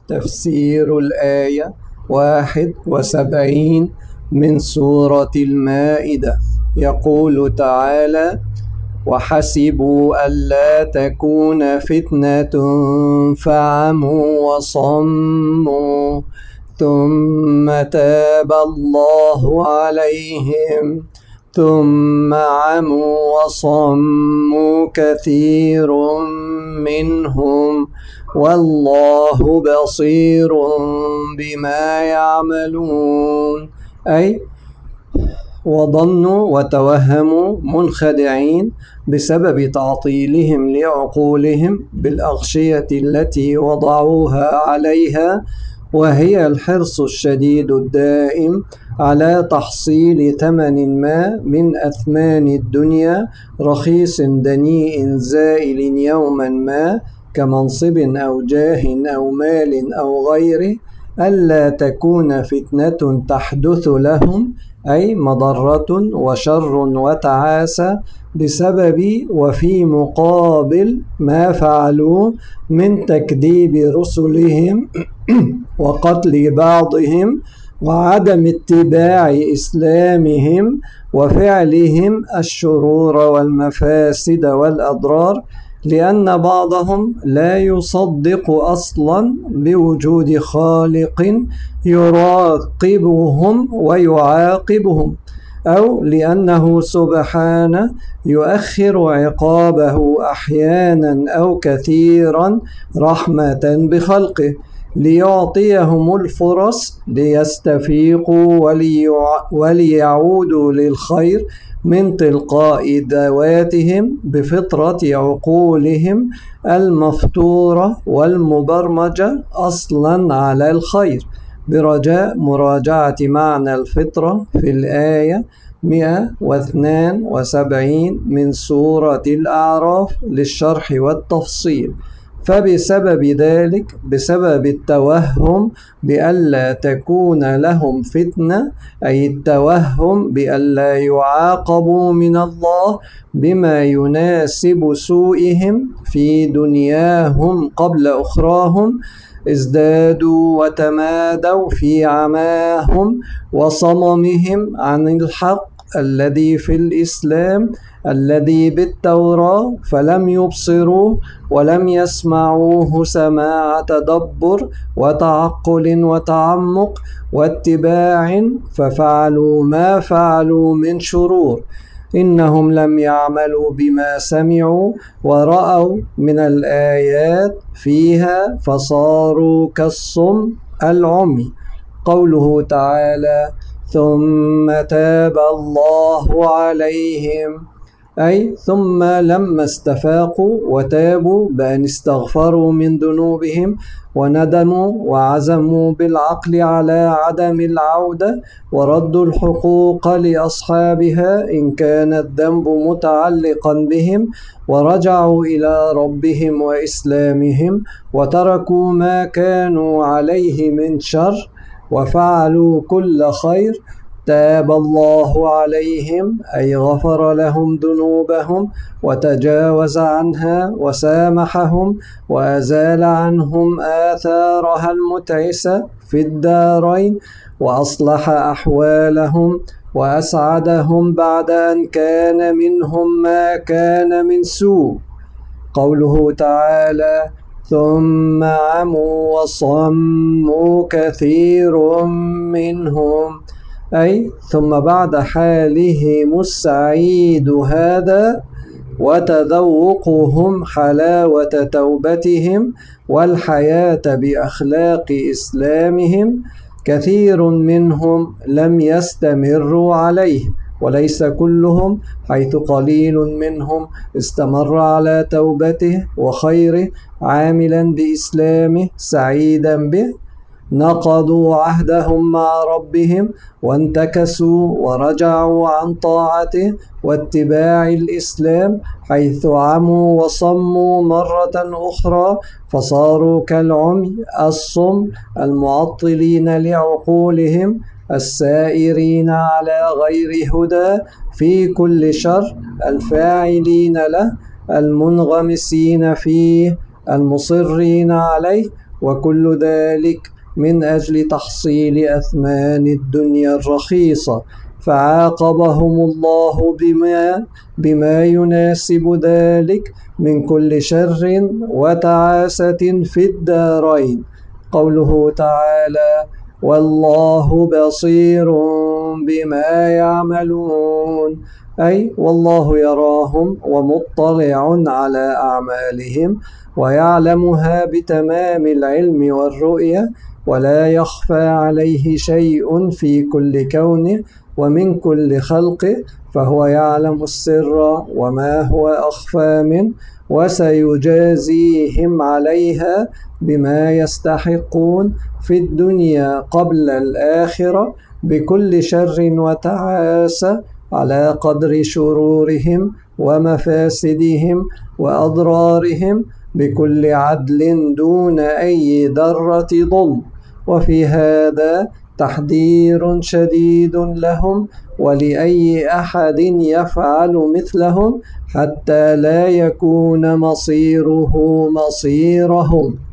تفسير الآية 71 من سورة المائدة. يقول تعالى: وحسبوا ألا تكون فتنة فعموا وصموا ثم تاب الله عليهم ثم عموا وصموا كثير منهم والله بصير بما يعملون. أي وظنوا وتوهموا منخدعين بسبب تعطيلهم لعقولهم بالأغشية التي وضعوها عليها، وهي الحرص الشديد الدائم على تحصيل ثمن ما من أثمان الدنيا رخيص دنيء زائل يوما ما، كمنصب أو جاه أو مال أو غيره، ألا تكون فتنة تحدث لهم، أي مضرة وشر وتعاسة بسبب وفي مقابل ما فعلوا من تكذيب رسلهم وقتل بعضهم وعدم اتباع إسلامهم وفعلهم الشرور والمفاسد والأضرار، لأن بعضهم لا يصدق أصلا بوجود خالق يراقبهم ويعاقبهم، أو لأنه سبحانه يؤخر عقابه أحيانا أو كثيرا رحمة بخلقه ليعطيهم الفرص ليستفيقوا وليعودوا للخير من تلقاء ذواتهم بفطرة عقولهم المفطورة والمبرمجة أصلا على الخير، برجاء مراجعة معنى الفطرة في الآية 172 من سورة الأعراف للشرح والتفصيل. فبسبب ذلك، بسبب التوهم بألا تكون لهم فتنة، أي التوهم بألا يعاقبوا من الله بما يناسب سوءهم في دنياهم قبل أخراهم، ازدادوا وتمادوا في عماهم وصممهم عن الحق الذي في الإسلام الذي بالتوراة، فلم يبصروا ولم يسمعوه سماع تدبر وتعقل وتعمق واتباع، ففعلوا ما فعلوا من شرور. إنهم لم يعملوا بما سمعوا ورأوا من الآيات فيها فصاروا كالصم العمي. قوله تعالى: ثم تاب الله عليهم، أي ثم لما استفاقوا وتابوا بأن استغفروا من ذنوبهم وندموا وعزموا بالعقل على عدم العودة وردوا الحقوق لأصحابها إن كان الذنب متعلقا بهم، ورجعوا إلى ربهم وإسلامهم وتركوا ما كانوا عليه من شر وفعلوا كل خير، تاب الله عليهم، أي غفر لهم ذنوبهم وتجاوز عنها وسامحهم وأزال عنهم آثارها المتعسة في الدارين وأصلح أحوالهم وأسعدهم بعد أن كان منهم ما كان من سوء. قوله تعالى: ثم عموا وصموا كثير منهم، أي ثم بعد حالهم السعيد هذا وتذوقهم حلاوة توبتهم والحياة بأخلاق إسلامهم، كثير منهم لم يستمروا عليه، وليس كلهم، حيث قليل منهم استمر على توبته وخيره عاملا بإسلامه سعيدا به، نقضوا عهدهم مع ربهم وانتكسوا ورجعوا عن طاعته واتباع الإسلام، حيث عموا وصموا مرة أخرى فصاروا كالعمي الصم المعطلين لعقولهم السائرين على غير هدى في كل شر، الفاعلين له المنغمسين فيه المصرين عليه وكل ذلك من أجل تحصيل أثمان الدنيا الرخيصة، فعاقبهم الله بما يناسب ذلك من كل شر وتعاسة في الدارين. قوله تعالى: والله بصير بما يعملون، أي والله يراهم ومطلع على أعمالهم ويعلمها بتمام العلم والرؤية، ولا يخفى عليه شيء في كل كونه ومن كل خلقه، فهو يعلم السر وما هو أخفى منه، وسيجازيهم عليها بما يستحقون في الدنيا قبل الآخرة بكل شر وتعاسة على قدر شرورهم ومفاسدهم وأضرارهم بكل عدل دون أي ذرة ظلم. وفي هذا تحذير شديد لهم ولأي أحد يفعل مثلهم، حتى لا يكون مصيره مصيرهم.